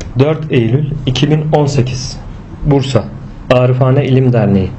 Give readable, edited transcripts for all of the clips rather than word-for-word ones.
4 Eylül 2018 Bursa Arifane İlim Derneği.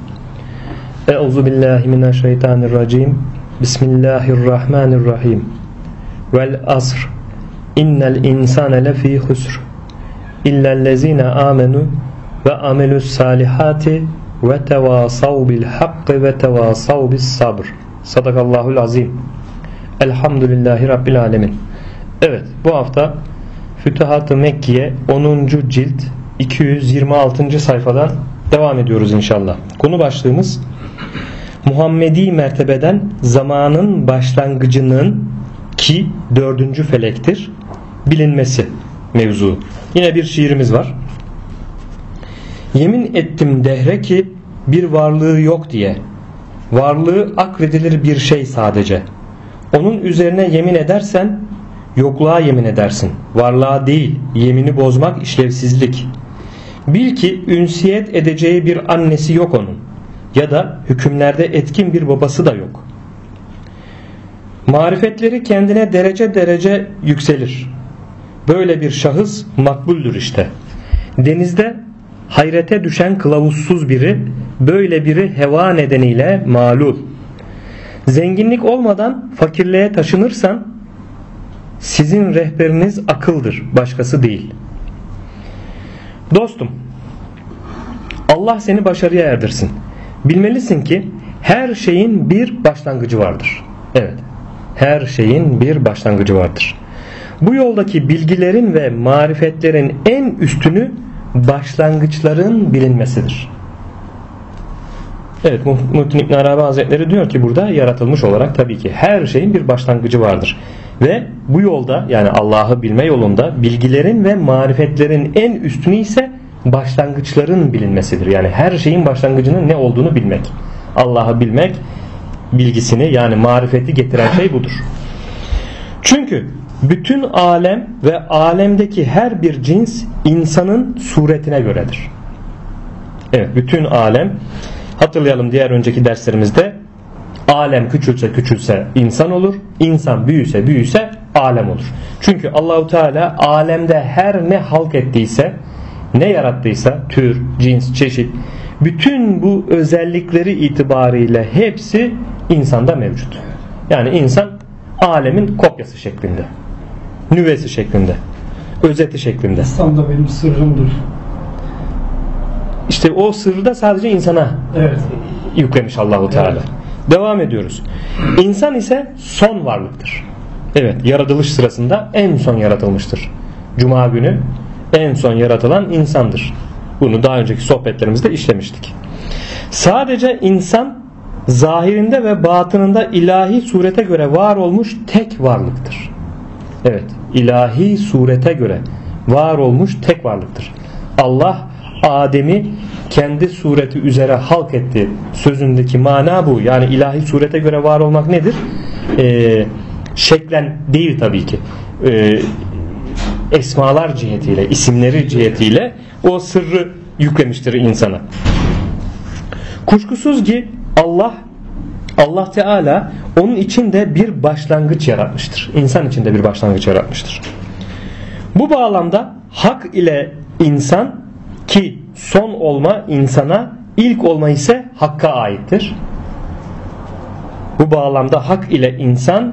Euzubillahimineşşeytanirracim. Bismillahirrahmanirrahim. Vel asr. İnnel insane lefî husr. İllellezîne âmenû ve amelus salihati ve tevasav bil hakkı ve tevasav bis sabr. Sadakallahul azim. Elhamdülillahi Rabbil alemin. Evet, bu hafta Fütuhat-ı Mekkiye 10. cilt 226. sayfadan devam ediyoruz inşallah. Konu başlığımız Muhammedi mertebeden zamanın başlangıcının ki 4. felektir bilinmesi mevzu. Yine bir şiirimiz var. Yemin ettim dehre ki bir varlığı yok diye. Varlığı akredilir bir şey sadece. Onun üzerine yemin edersen yokluğa yemin edersin. Varlığa değil, yemini bozmak işlevsizlik. Bil ki ünsiyet edeceği bir annesi yok onun. Ya da hükümlerde etkin bir babası da yok. Marifetleri kendine derece derece yükselir. Böyle bir şahıs makbuldür işte. Denizde hayrete düşen kılavuzsuz biri, böyle biri heva nedeniyle mağlul. Zenginlik olmadan fakirliğe taşınırsan sizin rehberiniz akıldır, başkası değil. Dostum, Allah seni başarıya erdirsin. Bilmelisin ki her şeyin bir başlangıcı vardır. Evet, her şeyin bir başlangıcı vardır. Bu yoldaki bilgilerin ve marifetlerin en üstünü başlangıçların bilinmesidir. Evet, Muhittin İbn Arabi Hazretleri diyor ki burada yaratılmış olarak tabii ki her şeyin bir başlangıcı vardır. Ve bu yolda, yani Allah'ı bilme yolunda, bilgilerin ve marifetlerin en üstünü ise başlangıçların bilinmesidir. Yani her şeyin başlangıcının ne olduğunu bilmek. Allah'ı bilmek, bilgisini yani marifeti getiren şey budur. Çünkü bütün alem ve alemdeki her bir cins insanın suretine göredir. Evet, bütün alem, hatırlayalım diğer önceki derslerimizde, alem küçülse küçülse insan olur, insan büyüse büyüse alem olur. Çünkü Allahu Teala alemde her ne halk ettiyse, ne yarattıysa, tür, cins, çeşit, bütün bu özellikleri itibariyle hepsi insanda mevcut. Yani insan alemin kopyası şeklinde, nüvesi şeklinde, özeti şeklinde. İslam da benim sırrımdır. İşte o sırrı da sadece insana yüklemiş Allahu Teala. Evet. Devam ediyoruz. İnsan ise son varlıktır. Evet, yaratılış sırasında en son yaratılmıştır. Cuma günü en son yaratılan insandır. Bunu daha önceki sohbetlerimizde işlemiştik. Sadece insan zahirinde ve batınında ilahi surete göre var olmuş tek varlıktır. Evet, ilahi surete göre var olmuş tek varlıktır. Allah Adem'i kendi sureti üzere halk etti sözündeki mana bu. Yani ilahi surete göre var olmak nedir? Şeklen değil tabii ki. Esmalar cihetiyle, isimleri cihetiyle o sırrı yüklemiştir insana. Kuşkusuz ki Allah Teala onun içinde bir başlangıç yaratmıştır. İnsan içinde bir başlangıç yaratmıştır. Bu bağlamda hak ile insan, ki son olma insana, ilk olma ise Hakk'a aittir. Bu bağlamda hak ile insan,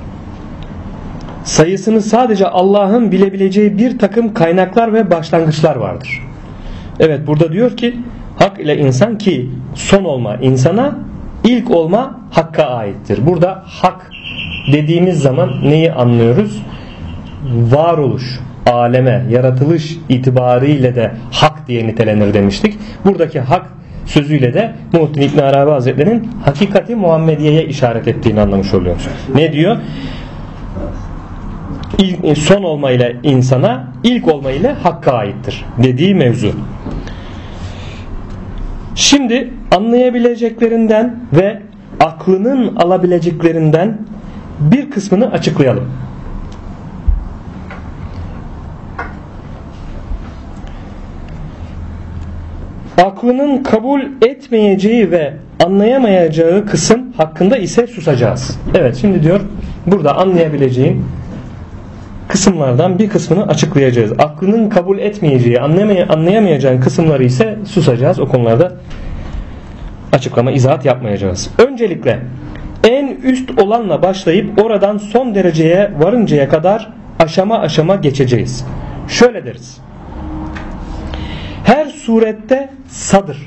sayısını sadece Allah'ın bilebileceği bir takım kaynaklar ve başlangıçlar vardır. Evet, burada diyor ki hak ile insan, ki son olma insana, ilk olma Hakk'a aittir. Burada hak dediğimiz zaman neyi anlıyoruz? Varoluş, aleme, yaratılış itibariyle de hak diye nitelenir demiştik. Buradaki hak sözüyle de Muhittin İbn Arabi Hazretleri'nin hakikati Muhammediye'ye işaret ettiğini anlamış oluyoruz. Ne diyor? Son olma ile insana, ilk olma ile Hakk'a aittir dediği mevzu. Şimdi anlayabileceklerinden ve aklının alabileceklerinden bir kısmını açıklayalım. Aklının kabul etmeyeceği ve anlayamayacağı kısım hakkında ise susacağız. Evet, şimdi diyor burada anlayabileceğin kısımlardan bir kısmını açıklayacağız. Aklının kabul etmeyeceği, anlayamayacağın kısımları ise susacağız. O konularda açıklama, izahat yapmayacağız. Öncelikle en üst olanla başlayıp oradan son dereceye varıncaya kadar aşama aşama geçeceğiz. Şöyle deriz: her surette sadır,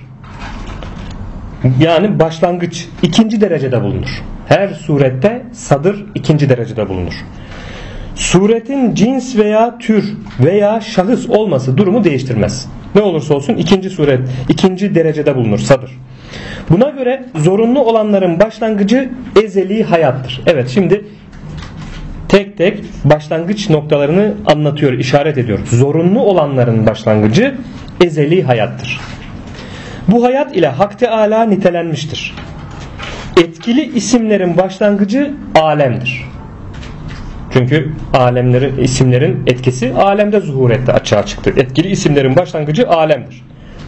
yani başlangıç ikinci derecede bulunur. Her surette sadır ikinci derecede bulunur. Suretin cins veya tür veya şahıs olması durumu değiştirmez. Ne olursa olsun ikinci suret ikinci derecede bulunur, sadır. Buna göre zorunlu olanların başlangıcı ezeli hayattır. Evet, şimdi tek tek başlangıç noktalarını anlatıyor, işaret ediyor. Zorunlu olanların başlangıcı ezeli hayattır. Bu hayat ile Hak Teâlâ nitelenmiştir. Etkili isimlerin başlangıcı alemdir. Çünkü alemlerin, isimlerin etkisi alemde zuhur etti, açığa çıktı. Etkili isimlerin başlangıcı alemdir.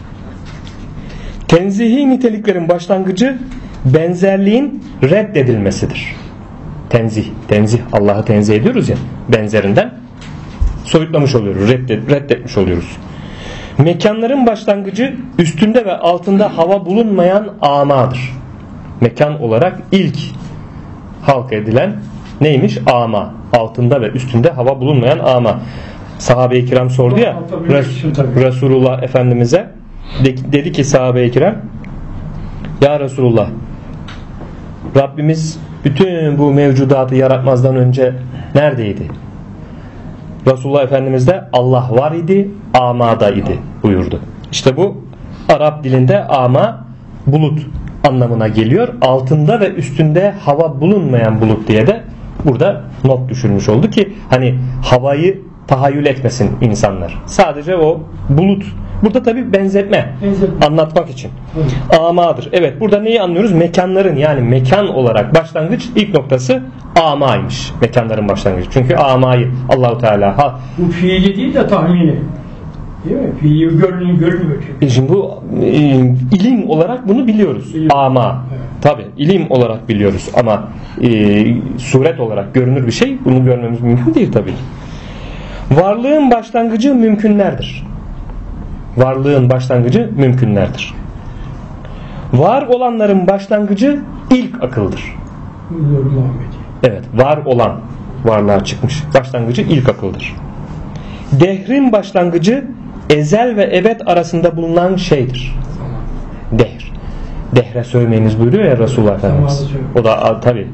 Tenzihi niteliklerin başlangıcı benzerliğin reddedilmesidir. Tenzih, Allah'ı tenzih ediyoruz ya, benzerinden soyutlamış oluyoruz, reddetmiş oluyoruz. Mekanların başlangıcı üstünde ve altında hava bulunmayan amadır. Mekan olarak ilk halk edilen neymiş? Ama. Altında ve üstünde hava bulunmayan ama. Sahabe-i kiram sordu ya Resulullah Efendimiz'e, dedi ki sahabe-i kiram, ya Resulullah, Rabbimiz bütün bu mevcudatı yaratmazdan önce neredeydi? Resulullah Efendimiz de Allah var idi, amada idi buyurdu. İşte bu Arap dilinde ama bulut anlamına geliyor. Altında ve üstünde hava bulunmayan bulut diye de burada not düşülmüş oldu ki hani havayı tahayyül etmesin insanlar. Sadece o bulut. Burada tabi benzetme anlatmak için. Amadır. Evet, burada neyi anlıyoruz? Mekanların, yani mekan olarak başlangıç ilk noktası amaymış. Mekanların başlangıcı. Çünkü amayı Allahu Teala bu fiili değil de tahmini. Değil mi? Fiili görünüyor. Şimdi bu ilim olarak bunu biliyoruz. Ama. Evet. Tabi ilim olarak biliyoruz ama suret olarak görünür bir şey, bunu görmemiz mümkün değil tabii. Varlığın başlangıcı mümkünlerdir. Varlığın başlangıcı mümkünlerdir. Var olanların başlangıcı ilk akıldır. Evet, var olan, varlığa çıkmış, başlangıcı ilk akıldır. Dehrin başlangıcı ezel ve ebed arasında bulunan şeydir. Dehr. Dehre sövmeyiniz buyuruyor ya Resulullah Efendimiz. O da tabi.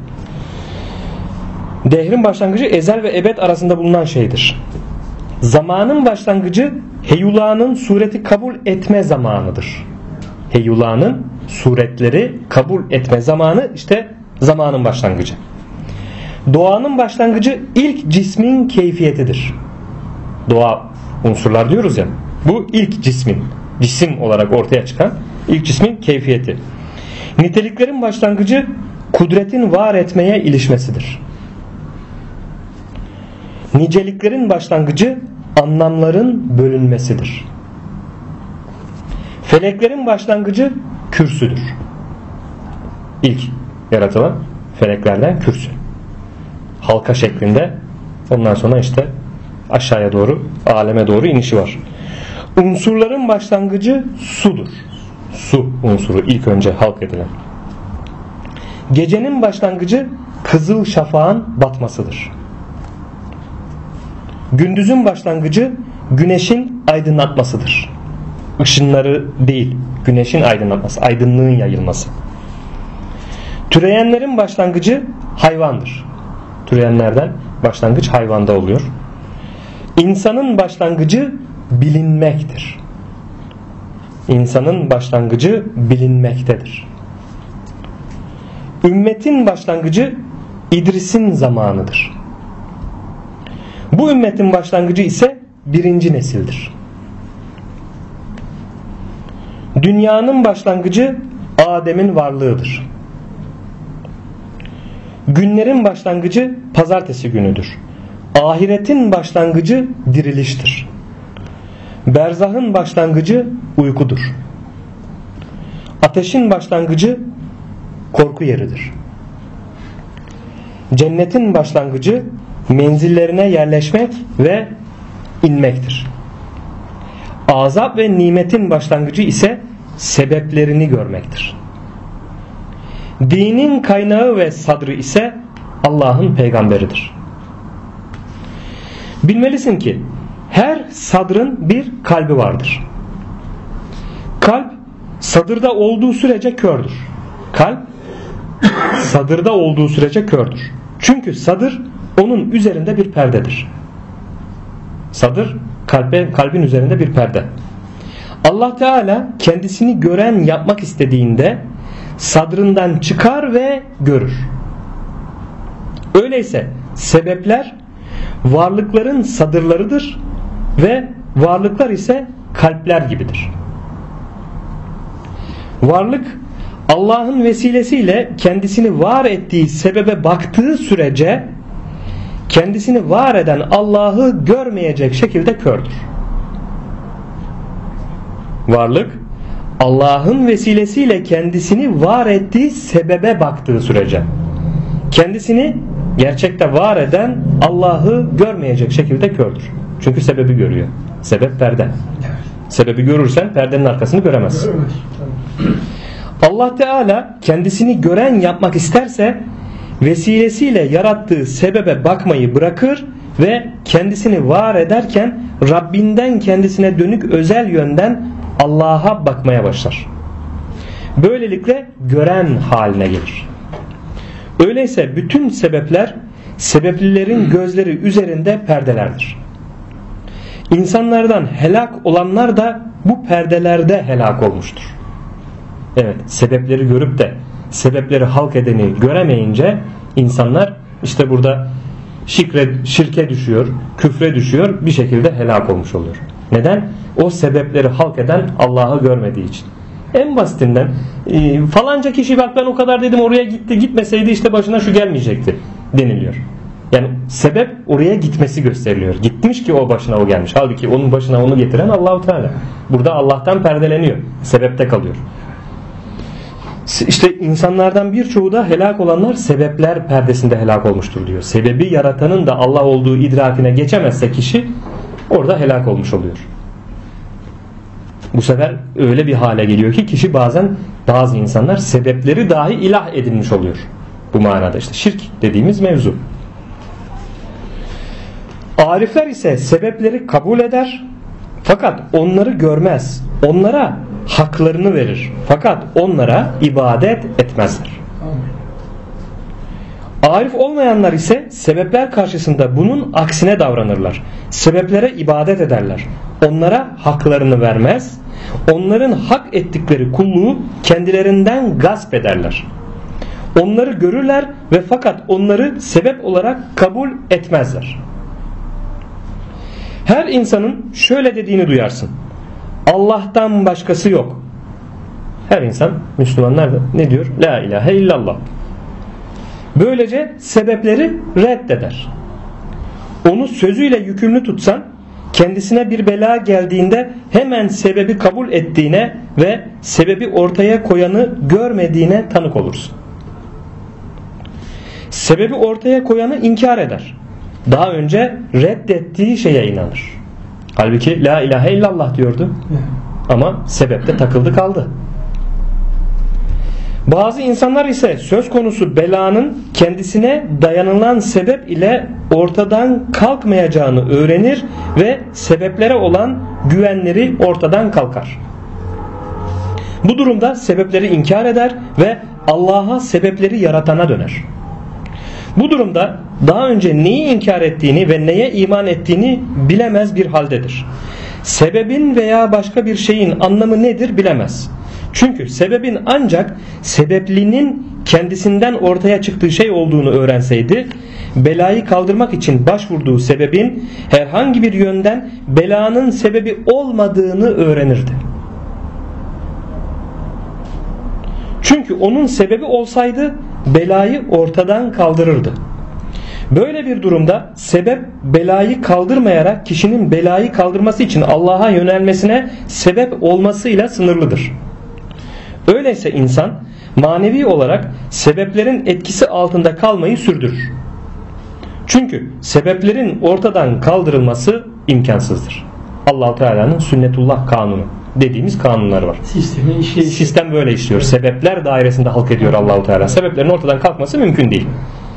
Dehrin başlangıcı ezel ve ebed arasında bulunan şeydir. Zamanın başlangıcı heyulanın sureti kabul etme zamanıdır. Heyulanın suretleri kabul etme zamanı işte zamanın başlangıcı. Doğanın başlangıcı ilk cismin keyfiyetidir. Doğa unsurlar diyoruz ya. Bu ilk cismin, cisim olarak ortaya çıkan ilk cismin keyfiyeti. Niteliklerin başlangıcı kudretin var etmeye ilişmesidir. Niceliklerin başlangıcı anlamların bölünmesidir. Feleklerin başlangıcı kürsüdür. İlk yaratılan feleklerden kürsü. Halka şeklinde, ondan sonra işte aşağıya doğru, aleme doğru inişi var. Unsurların başlangıcı sudur. Su unsuru ilk önce halk edilen. Gecenin başlangıcı kızıl şafağın batmasıdır. Gündüzün başlangıcı güneşin aydınlatmasıdır. Işınları değil, güneşin aydınlatması, aydınlığın yayılması. Türeyenlerin başlangıcı hayvandır. Türeyenlerden başlangıç hayvanda oluyor. İnsanın başlangıcı bilinmektir. İnsanın başlangıcı bilinmektedir. Ümmetin başlangıcı İdris'in zamanıdır. Bu ümmetin başlangıcı ise birinci nesildir. Dünyanın başlangıcı Adem'in varlığıdır. Günlerin başlangıcı pazartesi günüdür. Ahiretin başlangıcı diriliştir. Berzahın başlangıcı uykudur. Ateşin başlangıcı korku yeridir. Cennetin başlangıcı menzillerine yerleşmek ve inmektir. Azap ve nimetin başlangıcı ise sebeplerini görmektir. Dinin kaynağı ve sadrı ise Allah'ın peygamberidir. Bilmelisin ki her sadrın bir kalbi vardır. Kalp sadırda olduğu sürece kördür. Kalp sadırda olduğu sürece kördür. Çünkü sadır onun üzerinde bir perdedir. Sadır kalbin üzerinde bir perde. Allah Teala kendisini gören yapmak istediğinde sadrından çıkar ve görür. Öyleyse sebepler varlıkların sadırlarıdır ve varlıklar ise kalpler gibidir. Varlık Allah'ın vesilesiyle kendisini var ettiği sebebe baktığı sürece kendisini var eden Allah'ı görmeyecek şekilde kördür. Varlık Allah'ın vesilesiyle kendisini var ettiği sebebe baktığı sürece kendisini gerçekte var eden Allah'ı görmeyecek şekilde kördür. Çünkü sebebi görüyor. Sebep perde. Sebebi görürsen perdenin arkasını göremezsin. Allah Teala kendisini gören yapmak isterse vesilesiyle yarattığı sebebe bakmayı bırakır ve kendisini var ederken Rabbinden kendisine dönük özel yönden Allah'a bakmaya başlar. Böylelikle gören haline gelir. Öyleyse bütün sebepler sebeplilerin gözleri üzerinde perdelerdir. İnsanlardan helak olanlar da bu perdelerde helak olmuştur. Evet, sebepleri görüp de sebepleri halk edeni göremeyince insanlar işte burada şirke düşüyor, küfre düşüyor, bir şekilde helak olmuş oluyor. Neden? O sebepleri halk eden Allah'ı görmediği için. En basitinden falanca kişi bak ben o kadar dedim oraya gitti, gitmeseydi işte başına şu gelmeyecekti deniliyor. Yani sebep oraya gitmesi gösteriliyor. Gitmiş ki o başına o gelmiş. Halbuki onun başına onu getiren Allah-u Teala. Burada Allah'tan perdeleniyor. Sebepte kalıyor. İşte insanlardan birçoğu da helak olanlar sebepler perdesinde helak olmuştur diyor. Sebebi yaratanın da Allah olduğu idrakine geçemezse kişi orada helak olmuş oluyor. Bu sefer öyle bir hale geliyor ki kişi bazı insanlar sebepleri dahi ilah edinmiş oluyor. Bu manada işte şirk dediğimiz mevzu. Arifler ise sebepleri kabul eder fakat onları görmez. Onlara haklarını verir. Fakat onlara ibadet etmezler. Arif olmayanlar ise sebepler karşısında bunun aksine davranırlar. Sebeplere ibadet ederler. Onlara haklarını vermez. Onların hak ettikleri kulluğu kendilerinden gasp ederler. Onları görürler ve fakat onları sebep olarak kabul etmezler. Her insanın şöyle dediğini duyarsın. Allah'tan başkası yok. Her insan, Müslümanlar da ne diyor? La ilahe illallah. Böylece sebepleri reddeder. Onu sözüyle yükümlü tutsan kendisine bir bela geldiğinde hemen sebebi kabul ettiğine ve sebebi ortaya koyanı görmediğine tanık olursun. Sebebi ortaya koyanı inkar eder. Daha önce reddettiği şeye inanır. Halbuki la ilahe illallah diyordu. Ama sebepte takıldı kaldı. Bazı insanlar ise söz konusu belanın kendisine dayanılan sebep ile ortadan kalkmayacağını öğrenir ve sebeplere olan güvenleri ortadan kalkar. Bu durumda sebepleri inkar eder ve Allah'a sebepleri yaratana döner. Bu durumda daha önce neyi inkar ettiğini ve neye iman ettiğini bilemez bir haldedir. Sebebin veya başka bir şeyin anlamı nedir bilemez. Çünkü sebebin ancak sebeplinin kendisinden ortaya çıktığı şey olduğunu öğrenseydi, belayı kaldırmak için başvurduğu sebebin herhangi bir yönden belanın sebebi olmadığını öğrenirdi. Çünkü onun sebebi olsaydı belayı ortadan kaldırırdı. Böyle bir durumda sebep belayı kaldırmayarak kişinin belayı kaldırması için Allah'a yönelmesine sebep olmasıyla sınırlıdır. Öyleyse insan manevi olarak sebeplerin etkisi altında kalmayı sürdürür. Çünkü sebeplerin ortadan kaldırılması imkansızdır. Allah-u Teala'nın sünnetullah kanunu dediğimiz kanunlar var. Sistem böyle işliyor. Sebepler dairesinde halk ediyor Allah-u Teala. Sebeplerin ortadan kalkması mümkün değil.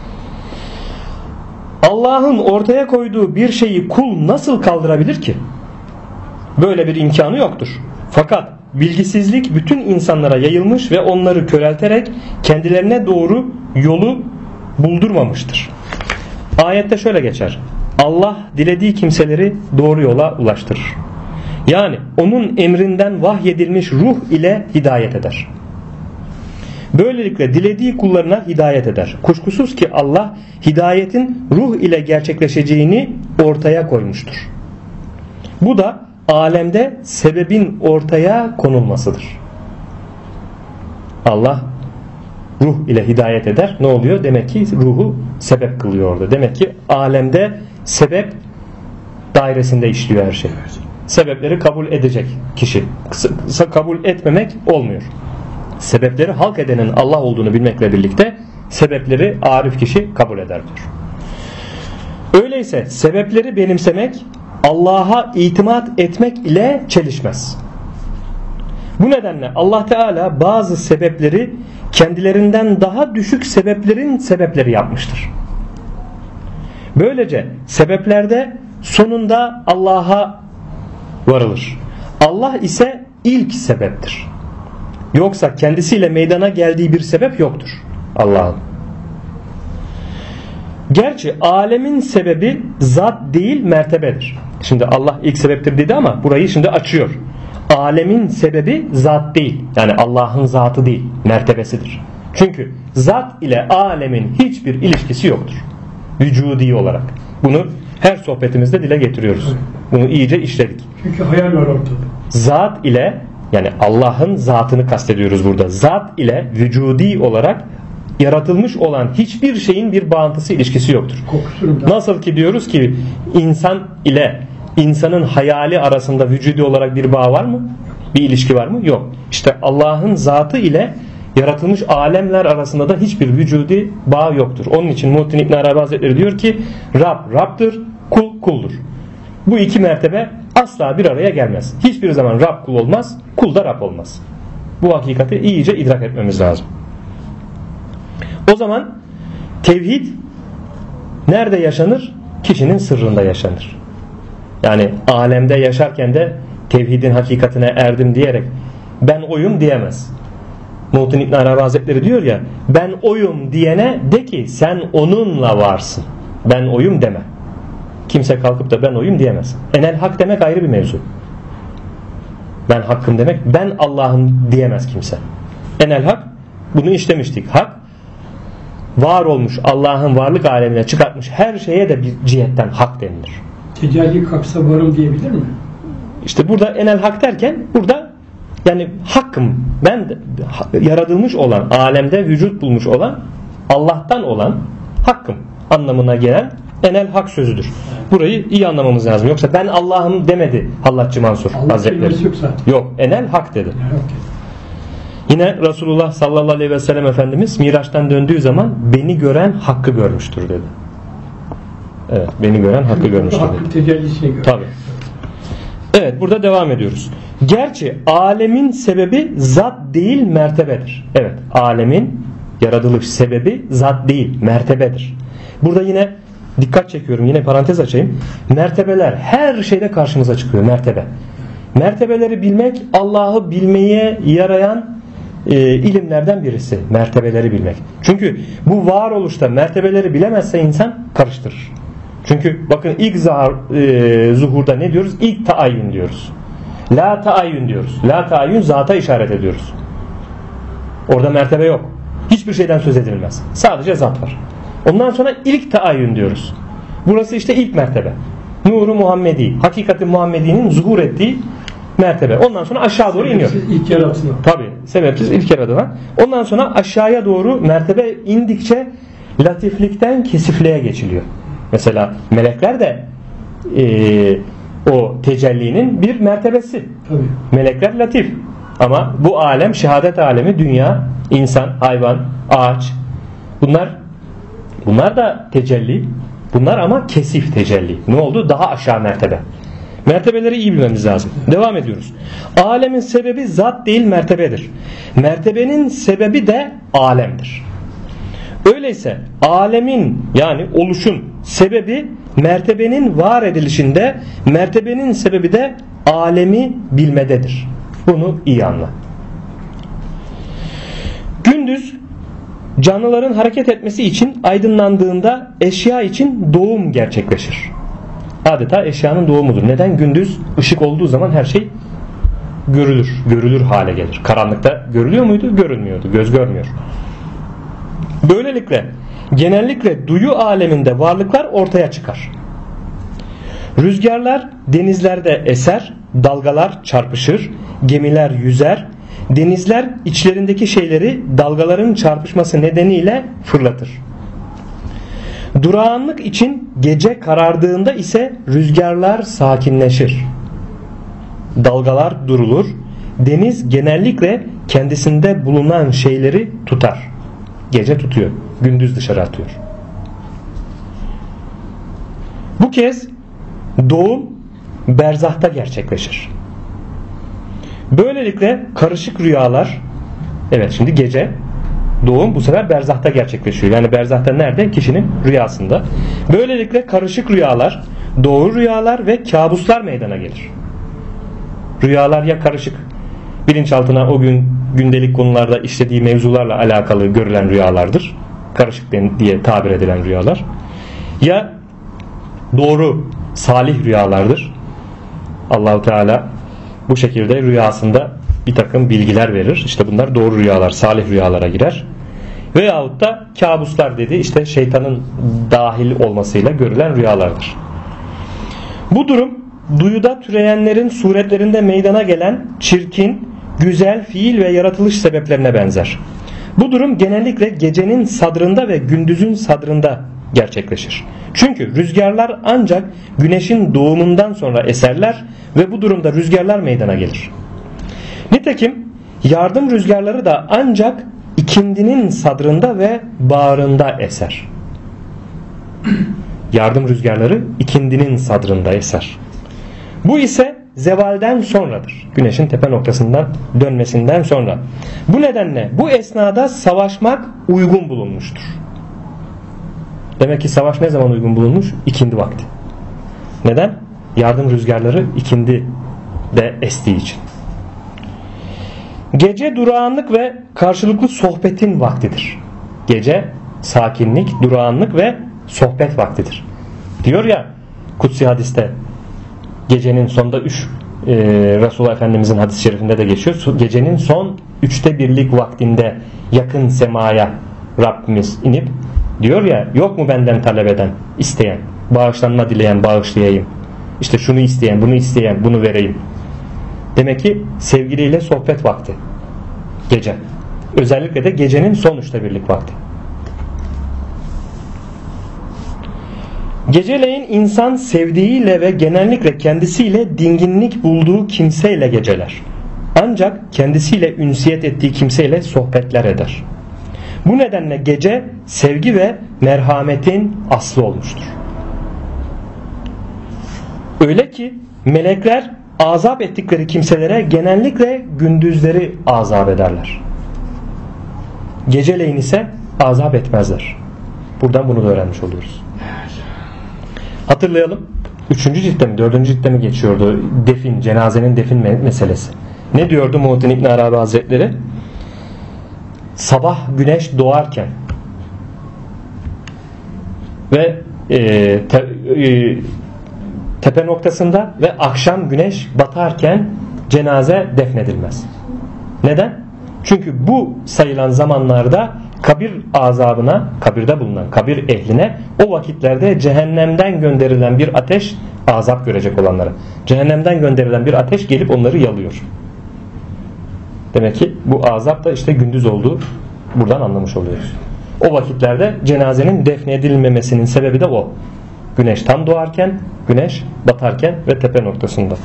Allah'ın ortaya koyduğu bir şeyi kul nasıl kaldırabilir ki? Böyle bir imkanı yoktur. Fakat bilgisizlik bütün insanlara yayılmış ve onları körelterek kendilerine doğru yolu buldurmamıştır. Ayette şöyle geçer: Allah dilediği kimseleri doğru yola ulaştırır. Yani onun emrinden vahyedilmiş ruh ile hidayet eder. Böylelikle dilediği kullarına hidayet eder. Kuşkusuz ki Allah hidayetin ruh ile gerçekleşeceğini ortaya koymuştur. Bu da alemde sebebin ortaya konulmasıdır. Allah ruh ile hidayet eder. Ne oluyor? Demek ki ruhu sebep kılıyor orada. Demek ki alemde sebep dairesinde işliyor her şey. Sebepleri kabul edecek kişi. Kabul etmemek olmuyor. Sebepleri halk edenin Allah olduğunu bilmekle birlikte sebepleri arif kişi kabul eder diyor. Öyleyse sebepleri benimsemek Allah'a itimat etmek ile çelişmez. Bu nedenle Allah Teala bazı sebepleri kendilerinden daha düşük sebeplerin sebepleri yapmıştır. Böylece sebeplerde sonunda Allah'a varılır. Allah ise ilk sebeptir. Yoksa kendisiyle meydana geldiği bir sebep yoktur Allah'ın. Gerçi alemin sebebi zat değil mertebedir. Şimdi Allah ilk sebeptir dedi ama burayı şimdi açıyor. Alemin sebebi zat değil. Yani Allah'ın zatı değil, mertebesidir. Çünkü zat ile alemin hiçbir ilişkisi yoktur. Vücudi olarak. Bunu her sohbetimizde dile getiriyoruz. Bunu iyice işledik. Çünkü hayal var ortada. Zat ile, yani Allah'ın zatını kastediyoruz burada. Zat ile vücudi olarak yaratılmış olan hiçbir şeyin bir bağıntısı, ilişkisi yoktur. Nasıl ki diyoruz ki insan ile insanın hayali arasında vücudi olarak bir bağ var mı? Bir ilişki var mı? Yok. İşte Allah'ın zatı ile yaratılmış alemler arasında da hiçbir vücudi bağ yoktur. Onun için Muhittin İbn Arabi Hazretleri diyor ki Rab Rab'dır, kul kuldur. Bu iki mertebe asla bir araya gelmez. Hiçbir zaman Rab kul olmaz, kul da Rab olmaz. Bu hakikati iyice idrak etmemiz lazım. O zaman tevhid nerede yaşanır? Kişinin sırrında yaşanır. Yani alemde yaşarken de tevhidin hakikatine erdim diyerek ben oyum diyemez. Muhittin İbn Arabi Hazretleri diyor ya, ben oyum diyene de ki sen onunla varsın. Ben oyum deme. Kimse kalkıp da ben oyum diyemez. Enel hak demek ayrı bir mevzu. Ben hakkım demek, ben Allah'ım diyemez kimse. Enel hak, bunu işlemiştik. Hak var olmuş, Allah'ın varlık alemine çıkartmış her şeye de bir cihetten hak denilir. Tecelli kapsa varım diyebilir mi? İşte burada enel hak derken burada yani hakkım, ben de, yaratılmış olan, alemde vücut bulmuş olan, Allah'tan olan hakkım anlamına gelen enel hak sözüdür. Burayı iyi anlamamız lazım. Yoksa ben Allah'ım demedi Hallatçı Mansur Hazretleri. Yok, enel hak dedi. Yine Resulullah sallallahu aleyhi ve sellem Efendimiz Miraç'tan döndüğü zaman beni gören hakkı görmüştür dedi. Evet, beni gören hakkı görmüştür dedi. Hakkın tecellisini görmüş. Tabii. Evet, burada devam ediyoruz. Gerçi alemin sebebi zat değil mertebedir. Evet, alemin yaratılış sebebi zat değil mertebedir. Burada yine dikkat çekiyorum, yine parantez açayım. Mertebeler her şeyde karşımıza çıkıyor, mertebe. Mertebeleri bilmek Allah'ı bilmeye yarayan ilimlerden birisi, mertebeleri bilmek. Çünkü bu varoluşta mertebeleri bilemezse insan karıştırır. Çünkü bakın ilk zuhurda ne diyoruz? İlk taayyün diyoruz. La taayyün diyoruz. La taayyün zata işaret ediyoruz. Orada mertebe yok. Hiçbir şeyden söz edilmez. Sadece zat var. Ondan sonra ilk taayyün diyoruz. Burası işte ilk mertebe. Nuru Muhammedi, hakikati Muhammedi'nin zuhur ettiği mertebe. Ondan sonra aşağı doğru iniyor. Sebepsiz ilk yaratılan. Tabii, sebepsiz ilk yaratılan. Ondan sonra aşağıya doğru mertebe indikçe latiflikten kesifliğe geçiliyor. Mesela melekler de o tecellinin bir mertebesi. Tabii. Melekler latif. Ama bu alem, şehadet alemi, dünya, insan, hayvan, ağaç, bunlar da tecelli. Bunlar ama kesif tecelli. Ne oldu? Daha aşağı mertebe. Mertebeleri iyi bilmemiz lazım. Devam ediyoruz. Alemin sebebi zat değil mertebedir. Mertebenin sebebi de alemdir. Öyleyse alemin yani oluşun sebebi mertebenin var edilişinde, mertebenin sebebi de alemi bilmededir. Bunu iyi anla. Gündüz canlıların hareket etmesi için aydınlandığında eşya için doğum gerçekleşir. Adeta eşyanın doğumudur. Neden? Gündüz ışık olduğu zaman her şey görülür hale gelir. Karanlıkta görülüyor muydu? Görünmüyordu. Göz görmüyor. Böylelikle genellikle duyu aleminde varlıklar ortaya çıkar. Rüzgarlar denizlerde eser, dalgalar çarpışır, gemiler yüzer, denizler içlerindeki şeyleri dalgaların çarpışması nedeniyle fırlatır. Durağanlık için gece karardığında ise rüzgarlar sakinleşir. Dalgalar durulur, deniz genellikle kendisinde bulunan şeyleri tutar. Gece tutuyor, gündüz dışarı atıyor. Bu kez doğum berzahta gerçekleşir. Böylelikle karışık rüyalar, evet şimdi gece doğum bu sefer berzahta gerçekleşiyor. Yani berzahta nerede? Kişinin rüyasında. Böylelikle karışık rüyalar, doğru rüyalar ve kabuslar meydana gelir. Rüyalar ya karışık, bilinçaltına o gün gündelik konularda işlediği mevzularla alakalı görülen rüyalardır. Karışık diye tabir edilen rüyalar. Ya doğru, salih rüyalardır. Allah-u Teala bu şekilde rüyasında bir takım bilgiler verir. İşte bunlar doğru rüyalar, salih rüyalara girer. Veyahut da kabuslar dedi, işte şeytanın dahil olmasıyla görülen rüyalardır. Bu durum duyuda türeyenlerin suretlerinde meydana gelen çirkin, güzel fiil ve yaratılış sebeplerine benzer. Bu durum genellikle gecenin sadrında ve gündüzün sadrında gerçekleşir. Çünkü rüzgarlar ancak güneşin doğumundan sonra eserler ve bu durumda rüzgarlar meydana gelir. Nitekim yardım rüzgarları da ancak ikindinin sadrında ve bağrında eser. Yardım rüzgarları ikindinin sadrında eser. Bu ise zevalden sonradır. Güneşin tepe noktasından dönmesinden sonra. Bu nedenle bu esnada savaşmak uygun bulunmuştur. Demek ki savaş ne zaman uygun bulunmuş? İkindi vakti. Neden? Yardım rüzgarları ikindi de estiği için. Gece durağanlık ve karşılıklı sohbetin vaktidir. Gece sakinlik, durağanlık ve sohbet vaktidir. Diyor ya kutsi hadiste, gecenin sonunda Resulullah Efendimizin hadis-i şerifinde de geçiyor. Gecenin son 1/3 vaktinde yakın semaya Rabbimiz inip diyor ya, yok mu benden talep eden, isteyen, bağışlanma dileyen bağışlayayım. İşte şunu isteyen, bunu isteyen, bunu vereyim. Demek ki sevgiliyle sohbet vakti. Gece. Özellikle de gecenin son 1/3 vakti. Geceleyin insan sevdiğiyle ve genellikle kendisiyle dinginlik bulduğu kimseyle geceler. Ancak kendisiyle ünsiyet ettiği kimseyle sohbetler eder. Bu nedenle gece sevgi ve merhametin aslı olmuştur. Öyle ki melekler azap ettikleri kimselere genellikle gündüzleri azap ederler. Geceleyin ise azap etmezler. Buradan bunu da öğrenmiş oluyoruz. Hatırlayalım. 3. ciltte mi 4. ciltte mi geçiyordu defin, cenazenin defin meselesi. Ne diyordu Muhittin İbn Arabi Hazretleri? Sabah güneş doğarken ve tepe noktasında ve akşam güneş batarken cenaze defnedilmez. Neden? Çünkü bu sayılan zamanlarda kabir azabına, kabirde bulunan kabir ehline o vakitlerde cehennemden gönderilen bir ateş, azap görecek olanlara cehennemden gönderilen bir ateş gelip onları yalıyor. Demek ki bu azap da işte gündüz olduğu buradan anlamış oluyoruz. O vakitlerde cenazenin defnedilmemesinin sebebi de o. Güneş tam doğarken, güneş batarken ve tepe noktasında.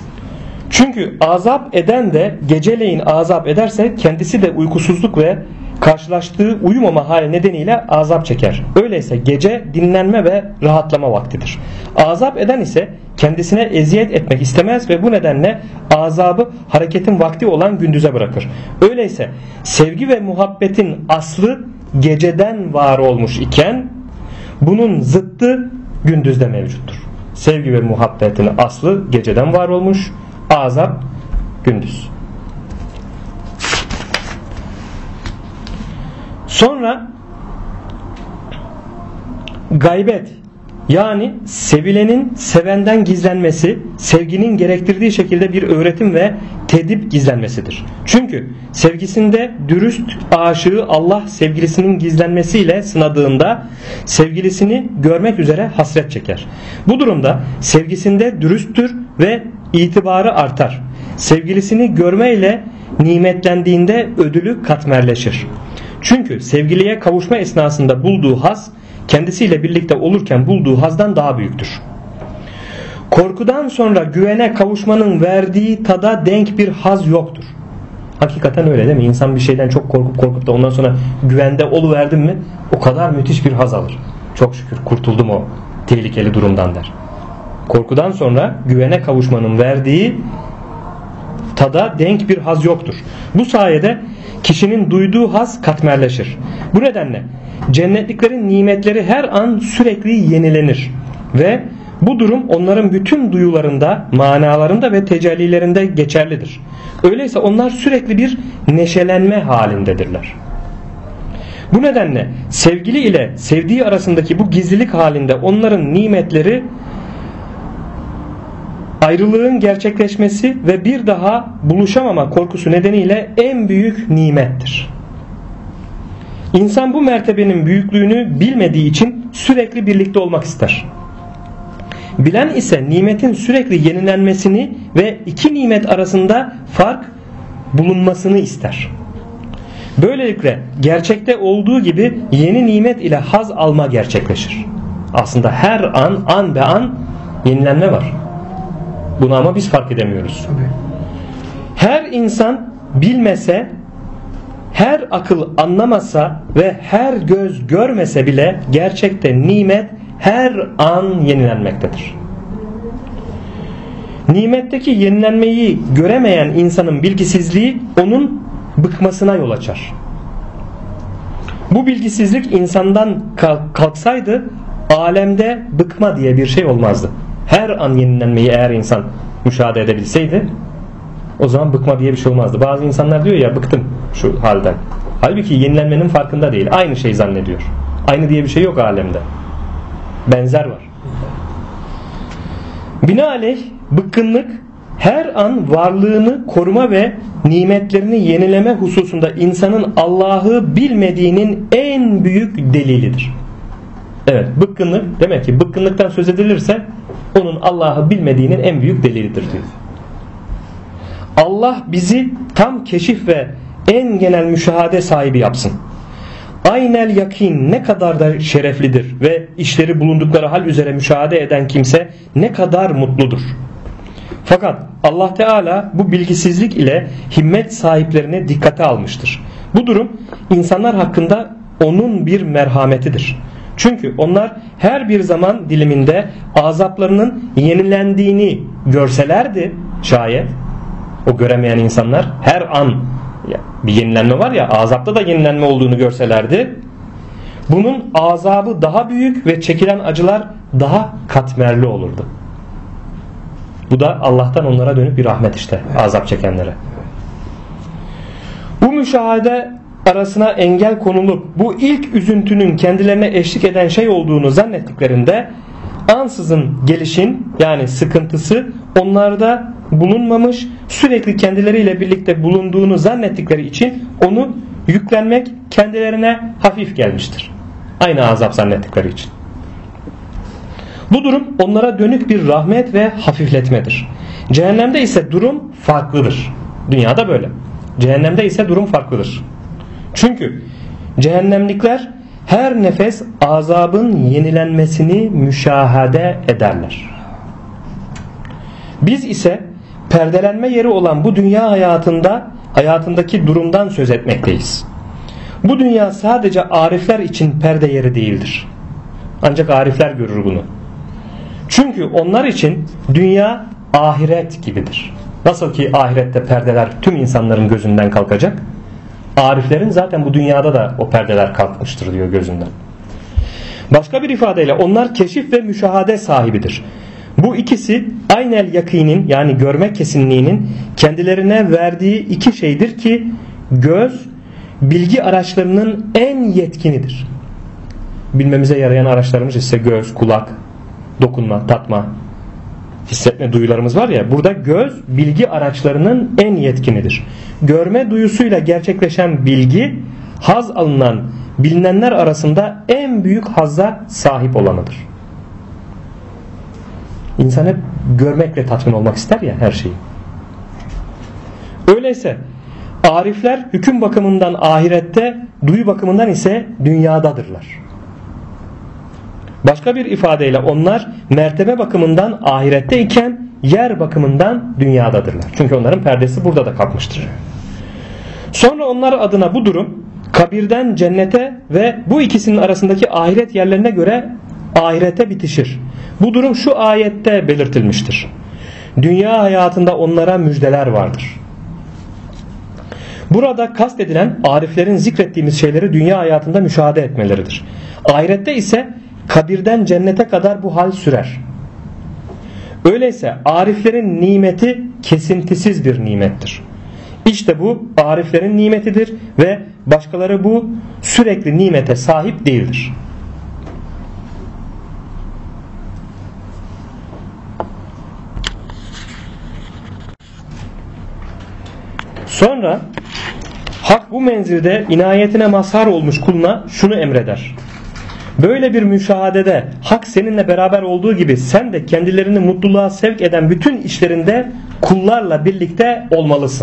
Çünkü azap eden de geceleyin azap ederse kendisi de uykusuzluk ve karşılaştığı uyumama hali nedeniyle azap çeker. Öyleyse gece dinlenme ve rahatlama vaktidir. Azap eden ise kendisine eziyet etmek istemez ve bu nedenle azabı hareketin vakti olan gündüze bırakır. Öyleyse sevgi ve muhabbetin aslı geceden var olmuş iken bunun zıttı gündüzde mevcuttur. Sevgi ve muhabbetin aslı geceden var olmuş, azap gündüz. Sonra gaybet, yani sevilenin sevenden gizlenmesi, sevginin gerektirdiği şekilde bir öğretim ve tedip gizlenmesidir. Çünkü sevgisinde dürüst aşığı Allah sevgilisinin gizlenmesiyle sınadığında sevgilisini görmek üzere hasret çeker. Bu durumda sevgisinde dürüsttür ve itibarı artar. Sevgilisini görmeyle nimetlendiğinde ödülü katmerleşir. Çünkü sevgiliye kavuşma esnasında bulduğu haz kendisiyle birlikte olurken bulduğu hazdan daha büyüktür. Korkudan sonra güvene kavuşmanın verdiği tada denk bir haz yoktur. Hakikaten öyle değil mi? İnsan bir şeyden çok korkup da ondan sonra güvende oluverdim mi o kadar müthiş bir haz alır. Çok şükür kurtuldum o tehlikeli durumdan der. Korkudan sonra güvene kavuşmanın verdiği tada denk bir haz yoktur. Bu sayede kişinin duyduğu haz katmerleşir. Bu nedenle cennetliklerin nimetleri her an sürekli yenilenir ve bu durum onların bütün duyularında, manalarında ve tecellilerinde geçerlidir. Öyleyse onlar sürekli bir neşelenme halindedirler. Bu nedenle sevgili ile sevdiği arasındaki bu gizlilik halinde onların nimetleri ayrılığın gerçekleşmesi ve bir daha buluşamama korkusu nedeniyle en büyük nimettir. İnsan bu mertebenin büyüklüğünü bilmediği için sürekli birlikte olmak ister. Bilen ise nimetin sürekli yenilenmesini ve iki nimet arasında fark bulunmasını ister. Böylelikle gerçekte olduğu gibi yeni nimet ile haz alma gerçekleşir. Aslında her an be an yenilenme var. Bunu ama biz fark edemiyoruz. Her insan bilmese, her akıl anlamasa ve her göz görmese bile gerçekte nimet her an yenilenmektedir. Nimetteki yenilenmeyi göremeyen insanın bilgisizliği onun bıkmasına yol açar. Bu bilgisizlik insandan kalksaydı alemde bıkma diye bir şey olmazdı. Her an yenilenmeyi eğer insan müşahede edebilseydi o zaman bıkma diye bir şey olmazdı. Bazı insanlar diyor ya bıktım şu halden. Halbuki yenilenmenin farkında değil. Aynı şey zannediyor. Aynı diye bir şey yok alemde. Benzer var. Binaenaleyh bıkkınlık her an varlığını koruma ve nimetlerini yenileme hususunda insanın Allah'ı bilmediğinin en büyük delilidir. Evet, bıkkınlık demek ki bıkkınlıktan söz edilirse onun Allah'ı bilmediğinin en büyük delilidir diyor. Allah bizi tam keşif ve en genel müşahede sahibi yapsın. Aynel yakin ne kadar da şereflidir ve işleri bulundukları hal üzere müşahede eden kimse ne kadar mutludur. Fakat Allah Teala bu bilgisizlik ile himmet sahiplerini dikkate almıştır. Bu durum insanlar hakkında onun bir merhametidir. Çünkü onlar her bir zaman diliminde azaplarının yenilendiğini görselerdi şayet, o göremeyen insanlar her an bir yenilenme var ya, azapta da yenilenme olduğunu görselerdi, bunun azabı daha büyük ve çekilen acılar daha katmerli olurdu. Bu da Allah'tan onlara dönük bir rahmet işte, azap çekenlere. Bu müşahede arasına engel konulup bu ilk üzüntünün kendilerine eşlik eden şey olduğunu zannettiklerinde ansızın gelişin, yani sıkıntısı onlarda bulunmamış, sürekli kendileriyle birlikte bulunduğunu zannettikleri için onu yüklenmek kendilerine hafif gelmiştir. Aynı azap zannettikleri için. Bu durum onlara dönük bir rahmet ve hafifletmedir. Cehennemde ise durum farklıdır. Dünyada böyle. Cehennemde ise durum farklıdır. Çünkü cehennemlikler her nefes azabın yenilenmesini müşahede ederler. Biz ise perdelenme yeri olan bu dünya hayatındaki durumdan söz etmekteyiz. Bu dünya sadece arifler için perde yeri değildir. Ancak arifler görür bunu. Çünkü onlar için dünya ahiret gibidir. Nasıl ki ahirette perdeler tüm insanların gözünden kalkacak, ariflerin zaten bu dünyada da o perdeler kalkmıştır diyor gözünden. Başka bir ifadeyle onlar keşif ve müşahade sahibidir. Bu ikisi aynel yakinin yani görme kesinliğinin kendilerine verdiği iki şeydir ki göz bilgi araçlarının en yetkinidir. Bilmemize yarayan araçlarımız ise göz, kulak, dokunma, tatma, hissetme duyularımız var ya, burada göz bilgi araçlarının en yetkinidir. Görme duyusuyla gerçekleşen bilgi haz alınan bilinenler arasında en büyük hazza sahip olanıdır. İnsan hep görmekle tatmin olmak ister ya her şeyi. Öyleyse arifler hüküm bakımından ahirette, duyu bakımından ise dünyadadırlar. Başka bir ifadeyle onlar mertebe bakımından ahirette iken yer bakımından dünyadadırlar. Çünkü onların perdesi burada da kalkmıştır. Sonra onlar adına bu durum kabirden cennete ve bu ikisinin arasındaki ahiret yerlerine göre ahirete bitişir. Bu durum şu ayette belirtilmiştir. Dünya hayatında onlara müjdeler vardır. Burada kastedilen ariflerin zikrettiğimiz şeyleri dünya hayatında müşahede etmeleridir. Ahirette ise kabirden cennete kadar bu hal sürer. Öyleyse ariflerin nimeti kesintisiz bir nimettir. İşte bu ariflerin nimetidir ve başkaları bu sürekli nimete sahip değildir. Sonra Hak bu menzilde inayetine mazhar olmuş kuluna şunu emreder. Böyle bir müşahadede Hak seninle beraber olduğu gibi sen de kendilerini mutluluğa sevk eden bütün işlerinde kullarla birlikte olmalısın.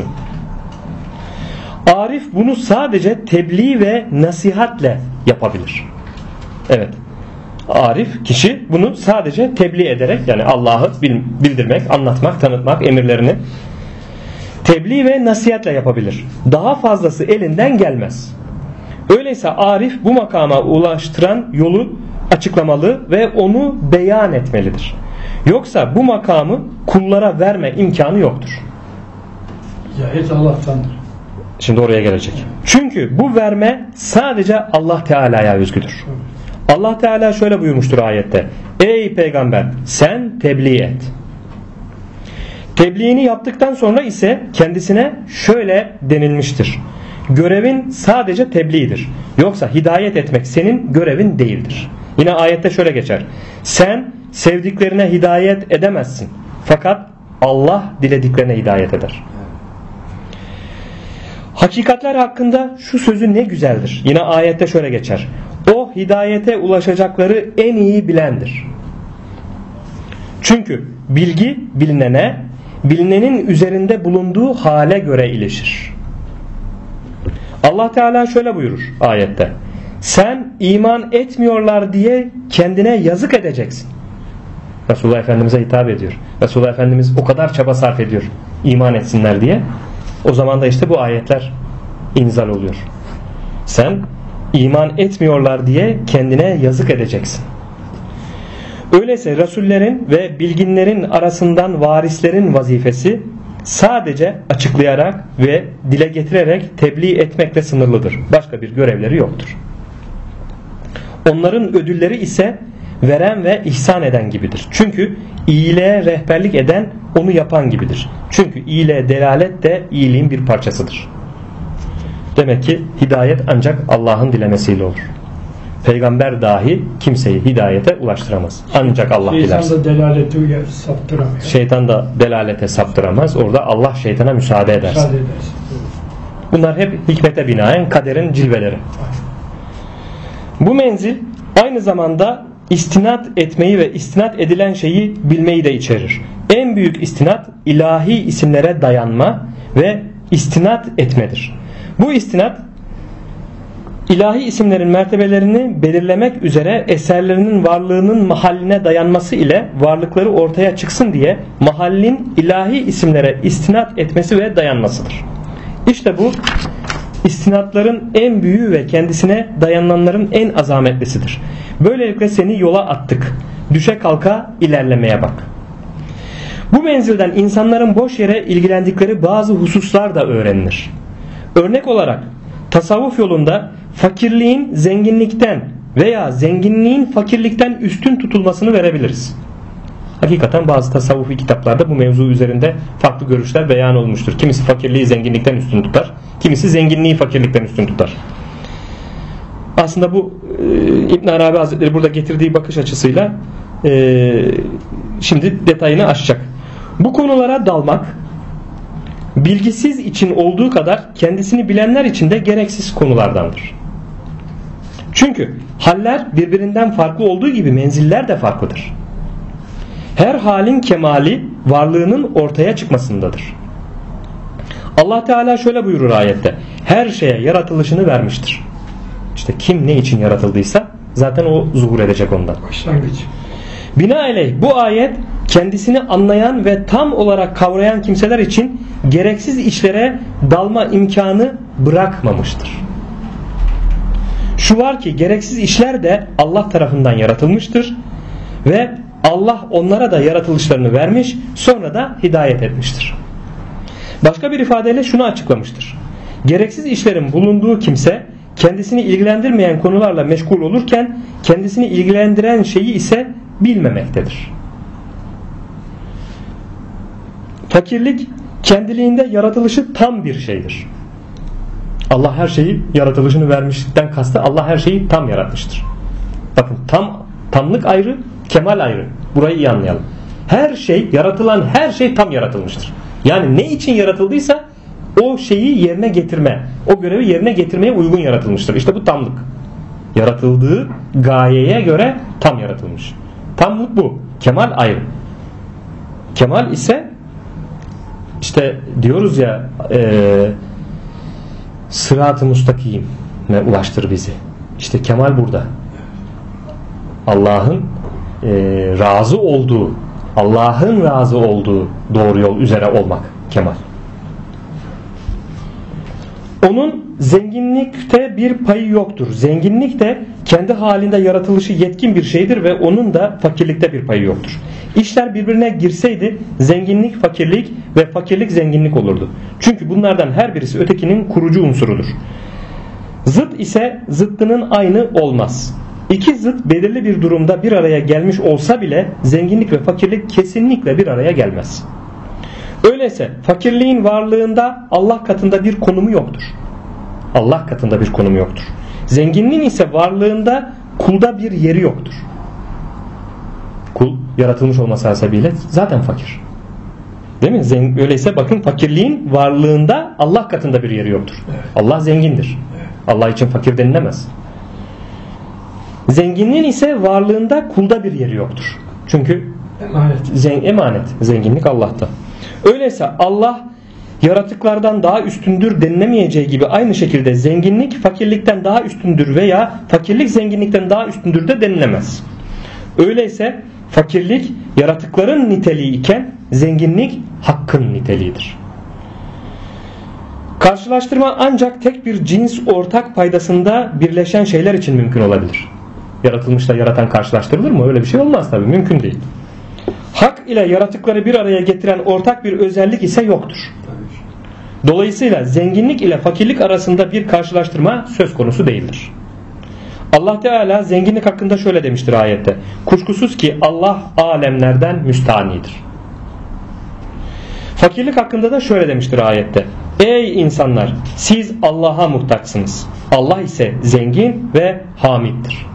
Arif bunu sadece tebliğ ve nasihatle yapabilir. Evet. Arif kişi bunu sadece tebliğ ederek, yani Allah'ı bildirmek, anlatmak, tanıtmak, emirlerini tebliğ ve nasihatle yapabilir. Daha fazlası elinden gelmez. Öyleyse arif bu makama ulaştıran yolu açıklamalı ve onu beyan etmelidir. Yoksa bu makamı kullara verme imkanı yoktur. Hidayet Allah'tandır. Şimdi oraya gelecek. Çünkü bu verme sadece Allah Teala'ya özgüdür. Allah Teala şöyle buyurmuştur ayette. Ey peygamber sen tebliğ et. Tebliğini yaptıktan sonra ise kendisine şöyle denilmiştir. Görevin sadece tebliğdir. Yoksa hidayet etmek senin görevin değildir. Yine ayette şöyle geçer. Sen sevdiklerine hidayet edemezsin. Fakat Allah dilediklerine hidayet eder. Hakikatler hakkında şu sözü ne güzeldir. Yine ayette şöyle geçer. O hidayete ulaşacakları en iyi bilendir. Çünkü bilgi bilinene, bilinenin üzerinde bulunduğu hale göre ilişir. Allah Teala şöyle buyurur ayette. Sen iman etmiyorlar diye kendine yazık edeceksin. Resulullah Efendimiz'e hitap ediyor. Resulullah Efendimiz o kadar çaba sarf ediyor iman etsinler diye. O zaman da işte bu ayetler inzal oluyor. Sen iman etmiyorlar diye kendine yazık edeceksin. Öyleyse Resullerin ve bilginlerin arasından varislerin vazifesi sadece açıklayarak ve dile getirerek tebliğ etmekle sınırlıdır. Başka bir görevleri yoktur. Onların ödülleri ise veren ve ihsan eden gibidir. Çünkü iyiliğe rehberlik eden onu yapan gibidir. Çünkü iyiliğe delalet de iyiliğin bir parçasıdır. Demek ki hidayet ancak Allah'ın dilemesiyle olur. Peygamber dahi kimseyi hidayete ulaştıramaz. Ancak Allah dilerse. Şeytan da delaleti saptıramıyor. Şeytan da delalete saptıramaz. Orada Allah şeytana müsaade ederse. Bunlar hep hikmete binaen kaderin cilveleri. Bu menzil aynı zamanda istinat etmeyi ve istinat edilen şeyi bilmeyi de içerir. En büyük istinat ilahi isimlere dayanma ve istinat etmedir. Bu istinat ilahi isimlerin mertebelerini belirlemek üzere eserlerinin varlığının mahalline dayanması ile varlıkları ortaya çıksın diye mahallin ilahi isimlere istinat etmesi ve dayanmasıdır. İşte bu istinatların en büyüğü ve kendisine dayananların en azametlisidir. Böylelikle seni yola attık. Düşe kalka ilerlemeye bak. Bu menzilden insanların boş yere ilgilendikleri bazı hususlar da öğrenilir. Örnek olarak tasavvuf yolunda fakirliğin zenginlikten veya zenginliğin fakirlikten üstün tutulmasını verebiliriz. Hakikaten bazı tasavvufi kitaplarda bu mevzu üzerinde farklı görüşler beyan olmuştur. Kimisi fakirliği zenginlikten üstün tutar, kimisi zenginliği fakirlikten üstün tutar. Aslında bu İbn Arabi Hazretleri burada getirdiği bakış açısıyla şimdi detayını açacak. Bu konulara dalmak bilgisiz için olduğu kadar kendisini bilenler için de gereksiz konulardandır. Çünkü haller birbirinden farklı olduğu gibi menziller de farklıdır. Her halin kemali varlığının ortaya çıkmasındadır. Allah Teala şöyle buyurur ayette: her şeye yaratılışını vermiştir. İşte kim ne için yaratıldıysa zaten o zuhur edecek ondan. Başlangıç. Binaenaleyh bu ayet kendisini anlayan ve tam olarak kavrayan kimseler için gereksiz işlere dalma imkanı bırakmamıştır. Şu var ki gereksiz işler de Allah tarafından yaratılmıştır ve Allah onlara da yaratılışlarını vermiş, sonra da hidayet etmiştir. Başka bir ifadeyle şunu açıklamıştır: gereksiz işlerin bulunduğu kimse kendisini ilgilendirmeyen konularla meşgul olurken kendisini ilgilendiren şeyi ise bilmemektedir. Fakirlik kendiliğinde yaratılışı tam bir şeydir. Allah her şeyi yaratılışını vermişlikten kastı Allah her şeyi tam yaratmıştır. Bakın tamlık ayrı, kemal ayrı. Burayı iyi anlayalım. Her şey, yaratılan her şey tam yaratılmıştır. Yani ne için yaratıldıysa o şeyi yerine getirme, o görevi yerine getirmeye uygun yaratılmıştır. İşte bu tamlık. Yaratıldığı gayeye göre tam yaratılmış. Tamlık bu. Kemal ayrı. Kemal ise işte diyoruz ya sırat-ı mustakime ulaştır bizi. İşte kemal burada. Allah'ın razı olduğu, Allah'ın razı olduğu doğru yol üzere olmak kemal. Onun zenginlikte bir payı yoktur. Zenginlik de kendi halinde yaratılışı yetkin bir şeydir ve onun da fakirlikte bir payı yoktur. İşler birbirine girseydi zenginlik fakirlik ve fakirlik zenginlik olurdu. Çünkü bunlardan her birisi ötekinin kurucu unsurudur. Zıt ise zıttının aynı olmaz. İki zıt belirli bir durumda bir araya gelmiş olsa bile zenginlik ve fakirlik kesinlikle bir araya gelmez. Öyleyse fakirliğin varlığında Allah katında bir konumu yoktur. Allah katında bir konumu yoktur. Zenginliğin ise varlığında kulda bir yeri yoktur. Kul yaratılmış olması hasebiyle zaten fakir. Değil mi? Öyleyse bakın fakirliğin varlığında Allah katında bir yeri yoktur. Evet. Allah zengindir. Evet. Allah için fakir denilemez. Zenginliğin ise varlığında kulda bir yeri yoktur. Çünkü emanet. Zenginlik Allah'ta. Öyleyse Allah yaratıklardan daha üstündür denilemeyeceği gibi aynı şekilde zenginlik fakirlikten daha üstündür veya fakirlik zenginlikten daha üstündür de denilemez. Öyleyse fakirlik yaratıkların niteliği iken zenginlik hakkın niteliğidir. Karşılaştırma ancak tek bir cins ortak paydasında birleşen şeyler için mümkün olabilir. Yaratılmışla yaratan karşılaştırılır mı? Öyle bir şey olmaz tabii. Mümkün değil. Hak ile yaratıkları bir araya getiren ortak bir özellik ise yoktur. Dolayısıyla zenginlik ile fakirlik arasında bir karşılaştırma söz konusu değildir. Allah Teala zenginlik hakkında şöyle demiştir ayette: kuşkusuz ki Allah alemlerden müstanidir. Fakirlik hakkında da şöyle demiştir ayette: ey insanlar, siz Allah'a muhtaçsınız. Allah ise zengin ve hamiddir.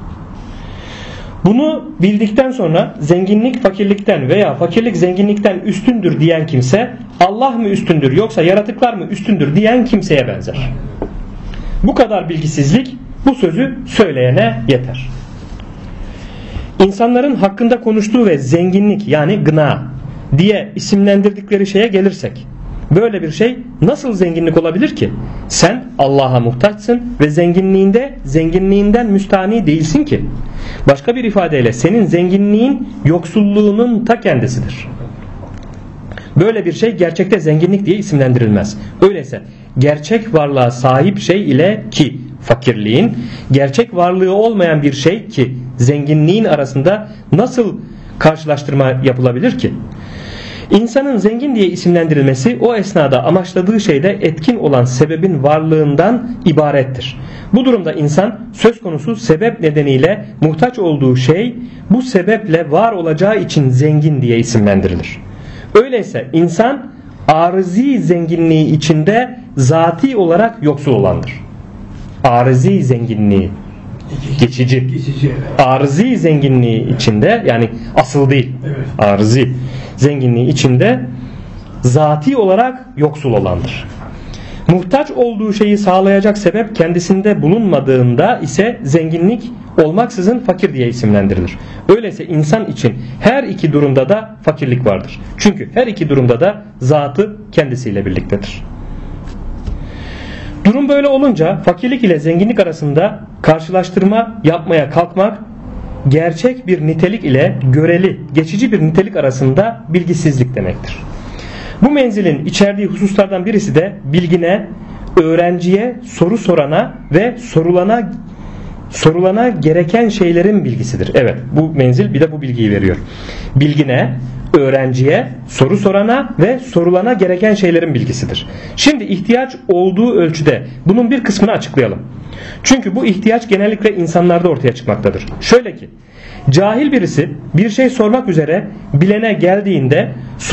Bunu bildikten sonra zenginlik fakirlikten veya fakirlik zenginlikten üstündür diyen kimse Allah mı üstündür yoksa yaratıklar mı üstündür diyen kimseye benzer. Bu kadar bilgisizlik bu sözü söyleyene yeter. İnsanların hakkında konuştuğu ve zenginlik yani gına diye isimlendirdikleri şeye gelirsek, böyle bir şey nasıl zenginlik olabilir ki? Sen Allah'a muhtaçsın ve zenginliğinden müstani değilsin ki. Başka bir ifadeyle senin zenginliğin yoksulluğunun ta kendisidir. Böyle bir şey gerçekte zenginlik diye isimlendirilmez. Öyleyse gerçek varlığa sahip şey ile ki fakirliğin, gerçek varlığı olmayan bir şey ki zenginliğin arasında nasıl karşılaştırma yapılabilir ki? İnsanın zengin diye isimlendirilmesi o esnada amaçladığı şeyde etkin olan sebebin varlığından ibarettir. Bu durumda insan söz konusu sebep nedeniyle muhtaç olduğu şey bu sebeple var olacağı için zengin diye isimlendirilir. Öyleyse insan arızi zenginliği içinde zati olarak yoksul olandır. Arızi zenginliği geçici. Arızi zenginliği içinde, yani asıl değil. Arızi zenginliği içinde zati olarak yoksul olandır. Muhtaç olduğu şeyi sağlayacak sebep kendisinde bulunmadığında ise zenginlik olmaksızın fakir diye isimlendirilir. Öyleyse insan için her iki durumda da fakirlik vardır. Çünkü her iki durumda da zatı kendisiyle birliktedir. Durum böyle olunca fakirlik ile zenginlik arasında karşılaştırma yapmaya kalkmak, gerçek bir nitelik ile göreli, geçici bir nitelik arasında bilgisizlik demektir. Bu menzilin içerdiği hususlardan birisi de bilgine, öğrenciye, soru sorana ve sorulana gereken şeylerin bilgisidir. Evet, bu menzil bir de bu bilgiyi veriyor. Bilgine, öğrenciye, soru sorana ve sorulana gereken şeylerin bilgisidir. Şimdi ihtiyaç olduğu ölçüde bunun bir kısmını açıklayalım. Çünkü bu ihtiyaç genellikle insanlarda ortaya çıkmaktadır. Şöyle ki, cahil birisi bir şey sormak üzere bilene geldiğinde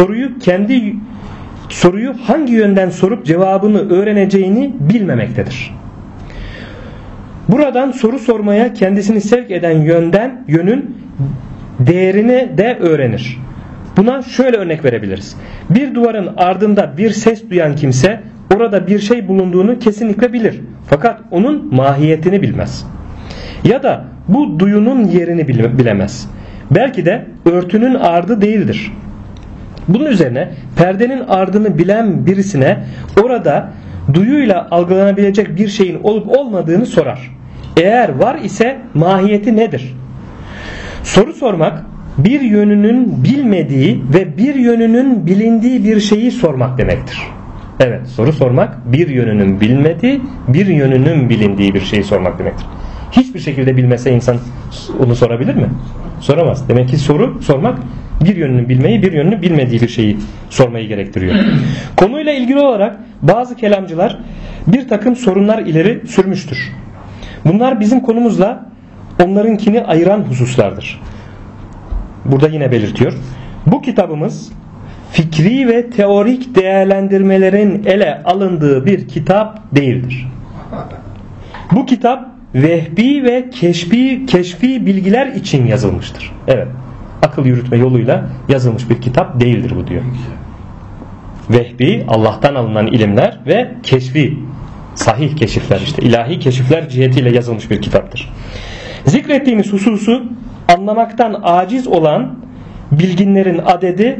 soruyu hangi yönden sorup cevabını öğreneceğini bilmemektedir. Buradan soru sormaya kendisini sevk eden yönün değerini de öğrenir. Buna şöyle örnek verebiliriz. Bir duvarın ardında bir ses duyan kimse orada bir şey bulunduğunu kesinlikle bilir. Fakat onun mahiyetini bilmez. Ya da bu duyunun yerini bilemez. Belki de örtünün ardı değildir. Bunun üzerine perdenin ardını bilen birisine orada duyuyla algılanabilecek bir şeyin olup olmadığını sorar. Eğer var ise mahiyeti nedir? Soru sormak bir yönünün bilmediği ve bir yönünün bilindiği bir şeyi sormak demektir. Evet, soru sormak bir yönünün bilmediği, bir yönünün bilindiği bir şeyi sormak demektir. Hiçbir şekilde bilmese insan onu sorabilir mi? Soramaz. Demek ki soru sormak bir yönünü bilmeyi, bir yönünü bilmediği bir şeyi sormayı gerektiriyor. Konuyla ilgili olarak bazı kelamcılar bir takım sorunlar ileri sürmüştür. Bunlar bizim konumuzla onlarınkini ayıran hususlardır. Burada yine belirtiyor. Bu kitabımız fikri ve teorik değerlendirmelerin ele alındığı bir kitap değildir. Bu kitap vehbi ve keşfi bilgiler için yazılmıştır. Evet, akıl yürütme yoluyla yazılmış bir kitap değildir bu diyor. Vehbi, Allah'tan alınan ilimler ve keşfi, sahih keşifler, işte ilahi keşifler cihetiyle yazılmış bir kitaptır. Zikrettiğimiz hususu anlamaktan aciz olan bilginlerin adeti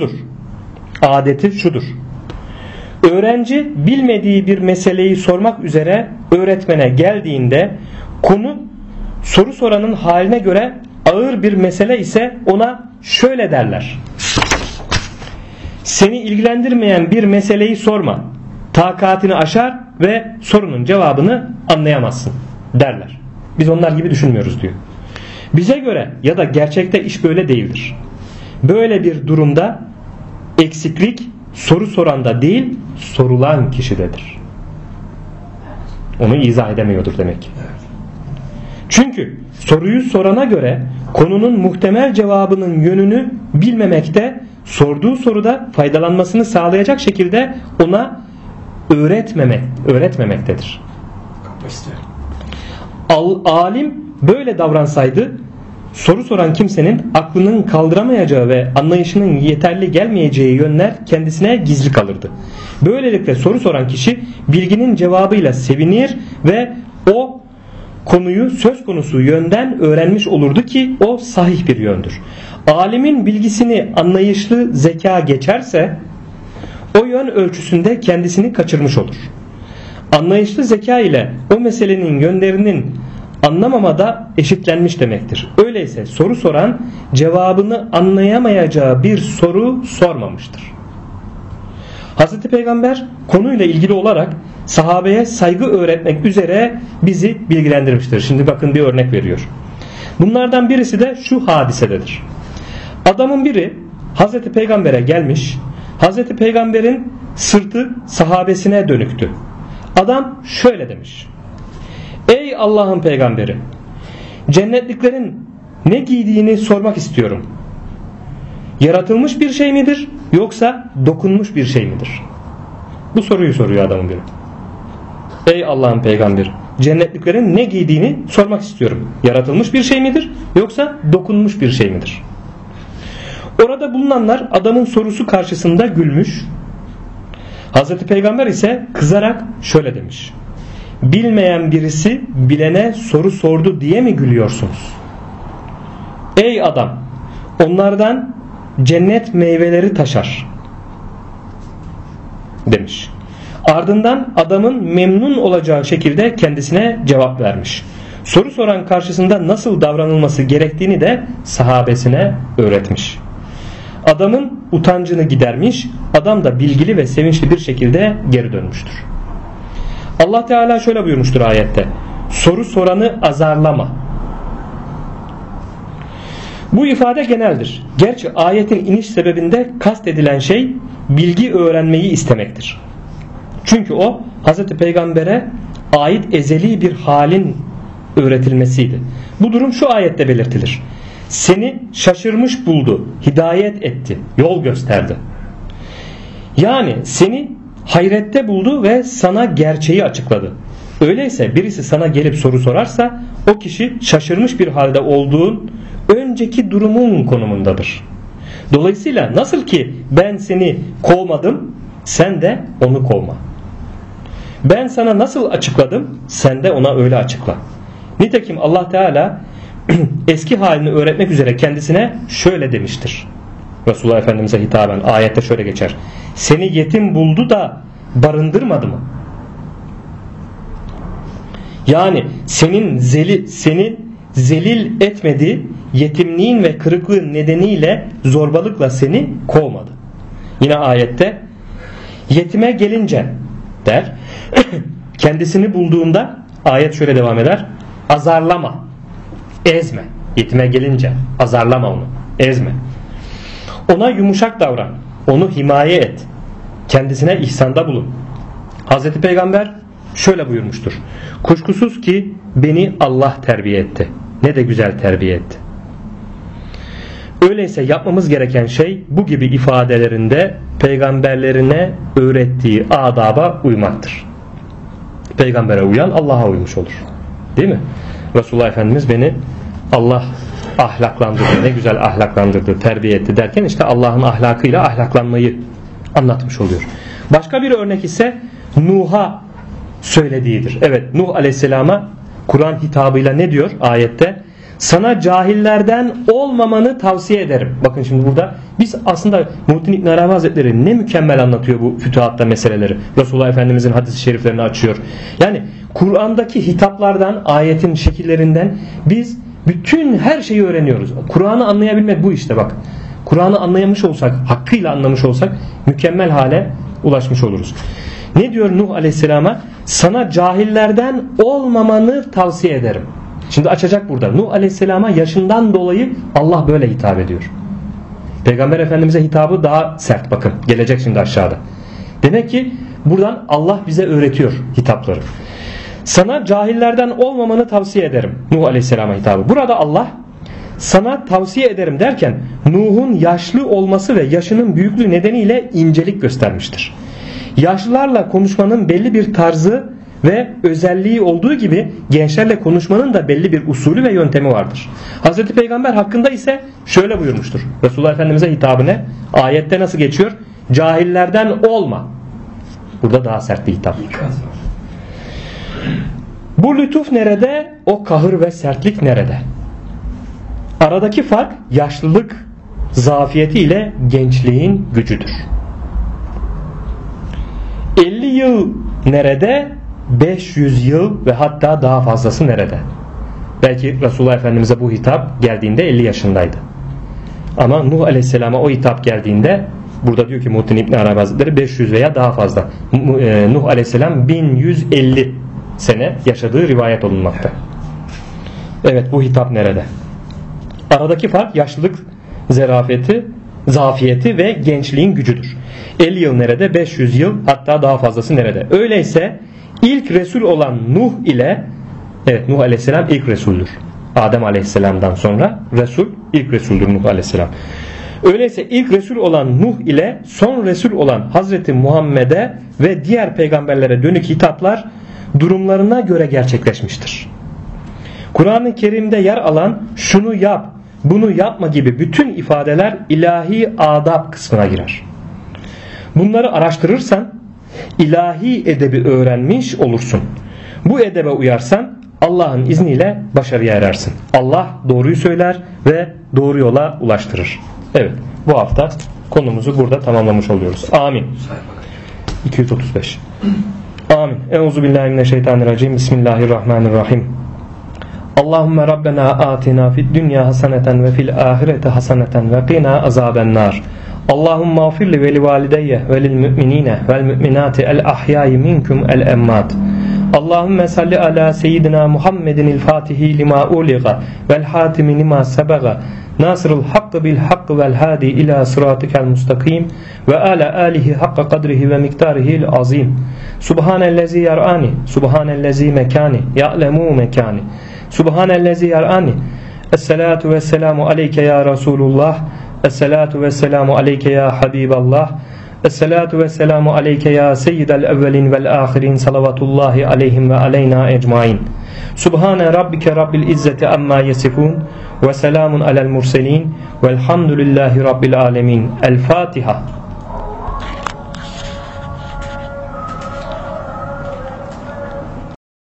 şudur. Öğrenci bilmediği bir meseleyi sormak üzere öğretmene geldiğinde konu soru soranın haline göre ağır bir mesele ise ona şöyle derler: seni ilgilendirmeyen bir meseleyi sorma, takatini aşar ve sorunun cevabını anlayamazsın derler. Biz onlar gibi düşünmüyoruz diyor. Bize göre ya da gerçekte iş böyle değildir. Böyle bir durumda eksiklik soru soranda değil, sorulan kişidedir. Onu izah edemiyordur demek ki. Çünkü soruyu sorana göre konunun muhtemel cevabının yönünü bilmemekte, sorduğu soruda faydalanmasını sağlayacak şekilde ona öğretmemektedir. Alim böyle davransaydı soru soran kimsenin aklının kaldıramayacağı ve anlayışının yeterli gelmeyeceği yönler kendisine gizli kalırdı. Böylelikle soru soran kişi bilginin cevabıyla sevinir ve o konuyu söz konusu yönden öğrenmiş olurdu ki o sahih bir yöndür. Alimin bilgisini anlayışlı zeka geçerse o yön ölçüsünde kendisini kaçırmış olur. Anlayışlı zeka ile o meselenin yönlerinin anlamamada eşitlenmiş demektir. Öyleyse soru soran cevabını anlayamayacağı bir soru sormamıştır. Hazreti Peygamber konuyla ilgili olarak sahabeye saygı öğretmek üzere bizi bilgilendirmiştir. Şimdi bakın bir örnek veriyor. Bunlardan birisi de şu hadisededir. Adamın biri Hazreti Peygamber'e gelmiş. Hazreti Peygamber'in sırtı sahabesine dönüktü. Adam şöyle demiş: Ey Allah'ın peygamberi, cennetliklerin ne giydiğini sormak istiyorum. Yaratılmış bir şey midir yoksa dokunmuş bir şey midir? Bu soruyu soruyor adamın biri. Ey Allah'ın peygamberi, cennetliklerin ne giydiğini sormak istiyorum. Yaratılmış bir şey midir yoksa dokunmuş bir şey midir? Orada bulunanlar adamın sorusu karşısında gülmüş. Hazreti Peygamber ise kızarak şöyle demiş: Bilmeyen birisi bilene soru sordu diye mi gülüyorsunuz? Ey adam, onlardan cennet meyveleri taşar demiş. Ardından adamın memnun olacağı şekilde kendisine cevap vermiş. Soru soran karşısında nasıl davranılması gerektiğini de sahabesine öğretmiş. Adamın utancını gidermiş, adam da bilgili ve sevinçli bir şekilde geri dönmüştür. Allah Teala şöyle buyurmuştur ayette: Soru soranı azarlama. Bu ifade geneldir. Gerçi ayetin iniş sebebinde kastedilen şey bilgi öğrenmeyi istemektir. Çünkü o Hazreti Peygamber'e ait ezeli bir halin öğretilmesiydi. Bu durum şu ayette belirtilir: Seni şaşırmış buldu, hidayet etti, yol gösterdi. Yani seni hayrette buldu ve sana gerçeği açıkladı. Öyleyse birisi sana gelip soru sorarsa o kişi şaşırmış bir halde olduğun önceki durumun konumundadır. Dolayısıyla nasıl ki ben seni kovmadım, sen de onu kovma. Ben sana nasıl açıkladım, sen de ona öyle açıkla. Nitekim Allah Teala eski halini öğretmek üzere kendisine şöyle demiştir. Resulullah Efendimiz'e hitaben ayette şöyle geçer: Seni yetim buldu da barındırmadı mı? Yani senin zelil etmedi, yetimliğin ve kırıklığın nedeniyle zorbalıkla seni kovmadı. Yine ayette yetime gelince der, kendisini bulduğunda ayet şöyle devam eder: azarlama, ezme. Yetime gelince azarlama onu, ezme. Ona yumuşak davran, onu himaye et, kendisine ihsanda bulun. Hazreti Peygamber şöyle buyurmuştur: Kuşkusuz ki beni Allah terbiye etti. Ne de güzel terbiye etti. Öyleyse yapmamız gereken şey bu gibi ifadelerinde peygamberlerine öğrettiği adaba uymaktır. Peygambere uyan Allah'a uymuş olur. Değil mi? Resulullah Efendimiz beni Allah ahlaklandırdı, ne güzel ahlaklandırdı, terbiye etti derken işte Allah'ın ahlakıyla ahlaklanmayı anlatmış oluyor. Başka bir örnek ise Nuh'a söylediğidir. Evet, Nuh Aleyhisselam'a Kur'an hitabıyla ne diyor ayette? Sana cahillerden olmamanı tavsiye ederim. Bakın şimdi burada biz aslında Muhittin İbn Arabi Hazretleri ne mükemmel anlatıyor bu fütuhatta meseleleri. Resulullah Efendimizin hadis-i şeriflerini açıyor. Yani Kur'an'daki hitaplardan, ayetin şekillerinden biz bütün her şeyi öğreniyoruz. Kur'an'ı anlayabilmek bu işte bak. Kur'an'ı anlayamış olsak, hakkıyla anlamış olsak mükemmel hale ulaşmış oluruz. Ne diyor Nuh Aleyhisselam'a? Sana cahillerden olmamanı tavsiye ederim. Şimdi açacak burada. Nuh Aleyhisselam'a yaşından dolayı Allah böyle hitap ediyor. Peygamber Efendimiz'e hitabı daha sert, bakın. Gelecek şimdi aşağıda. Demek ki buradan Allah bize öğretiyor hitapları. Sana cahillerden olmamanı tavsiye ederim. Nuh Aleyhisselam'a hitabı. Burada Allah sana tavsiye ederim derken Nuh'un yaşlı olması ve yaşının büyüklüğü nedeniyle incelik göstermiştir. Yaşlılarla konuşmanın belli bir tarzı ve özelliği olduğu gibi gençlerle konuşmanın da belli bir usulü ve yöntemi vardır. Hazreti Peygamber hakkında ise şöyle buyurmuştur. Resulullah Efendimiz'e hitabı ne? Ayette nasıl geçiyor? Cahillerden olma. Burada daha sert bir hitap. Bu lütuf nerede? O kahır ve sertlik nerede? Aradaki fark yaşlılık zafiyeti ile gençliğin gücüdür. 50 yıl nerede? 500 yıl ve hatta daha fazlası nerede? Belki Resulullah Efendimiz'e bu hitap geldiğinde 50 yaşındaydı. Ama Nuh Aleyhisselam'a o hitap geldiğinde Burada diyor ki Muhittin İbn Arabi Hazretleri 500 veya daha fazla. Nuh Aleyhisselam 1150 sene yaşadığı rivayet olunmakta. Evet, bu hitap nerede? Aradaki fark yaşlılık zerafeti, zafiyeti ve gençliğin gücüdür. 50 yıl nerede? 500 yıl, hatta daha fazlası nerede? Öyleyse ilk Resul olan Nuh ile, evet, Nuh Aleyhisselam ilk Resul'dür. Adem Aleyhisselam'dan sonra Resul ilk Resul'dür Nuh Aleyhisselam. Öyleyse ilk Resul olan Nuh ile son Resul olan Hazreti Muhammed'e ve diğer peygamberlere dönük hitaplar durumlarına göre gerçekleşmiştir. Kur'an-ı Kerim'de yer alan şunu yap, bunu yapma gibi bütün ifadeler ilahi adab kısmına girer. Bunları araştırırsan ilahi edebi öğrenmiş olursun. Bu edebe uyarsan Allah'ın izniyle başarıya erersin. Allah doğruyu söyler ve doğru yola ulaştırır. Evet, bu hafta konumuzu burada tamamlamış oluyoruz. Amin. 235. Amin. Euzubillahimineşşeytanirracim. Bismillahirrahmanirrahim. Allahümme Rabbena atina fid dünya haseneten ve fil ahirete haseneten ve qina azabennar. Allahümme afirli ve li valideyye ve lil müminine vel müminati el ahyayi minkum el emmat. Allahümme salli ala seyyidina Muhammedin fatihi lima uliga vel hatimi lima sebaga nasırul hakkı bil hakkı vel hadi ila sıratikel mustakim ve ala alihi hakka kadrihi ve miktarihil azim. Subhanellezi yar'ani, subhanellezi mekani, ya'lemu mekani, subhanellezi yar'ani. Esselatu vesselamu aleyke ya Resulullah, esselatu vesselamu aleyke ya Habiballah, esselatu vesselamu aleyke ya seyyidel evvelin vel ahirin, salavatullahi aleyhim ve aleyna ecmain. Subhane rabbike rabbil izzeti amma yesifun ve selamun alel murselin velhamdülillahi rabbil alemin. El Fatiha.